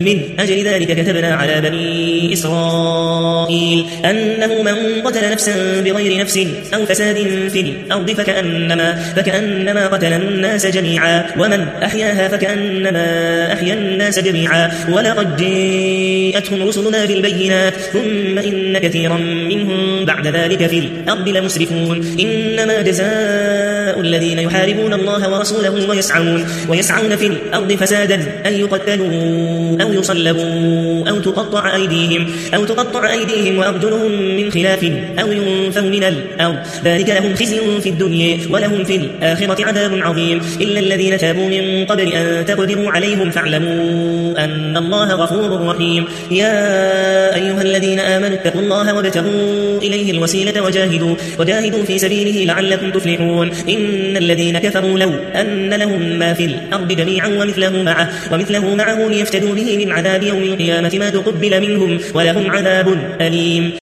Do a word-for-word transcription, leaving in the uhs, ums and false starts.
من أجل ذلك كتبنا على بني إسرائيل أنه من قتل نفسا بغير نفس أو فساد في الأرض فكأنما, فكأنما قتل الناس جميعا ومن أحياها فكأنما أحيا الناس جميعا ولقد جاءتهم رسلنا بالبينات ثم إن كثيرا منهم بعد ذلك في الأرض لمسرفون إنما جزاء الذين يحاربون الله ورسوله ويسعون, ويسعون في الأرض فسادا أن يقتلوا أو يصلبوا أو تقطع أيديهم, أو تقطع أيديهم وأرجلهم من خلاف أو ينفوا من الأرض ذلك لهم خزي في الدنيا ولهم في الآخرة عذاب عظيم إلا الذين تابوا من قبل أن تقدروا عليهم فاعلموا أن الله غفور رحيم يا أيها الذين آمنوا اتقوا الله وابتغوا إليه الوسيلة وجاهدوا, وجاهدوا في سبيله لعلكم تفلحون إن الذين كفروا لو أن لهم ما في الأرض جميعا ومثله معه, ومثله معه ليفتدوا به من عذاب يوم القيامة ما تقبل منهم ولهم عذاب أليم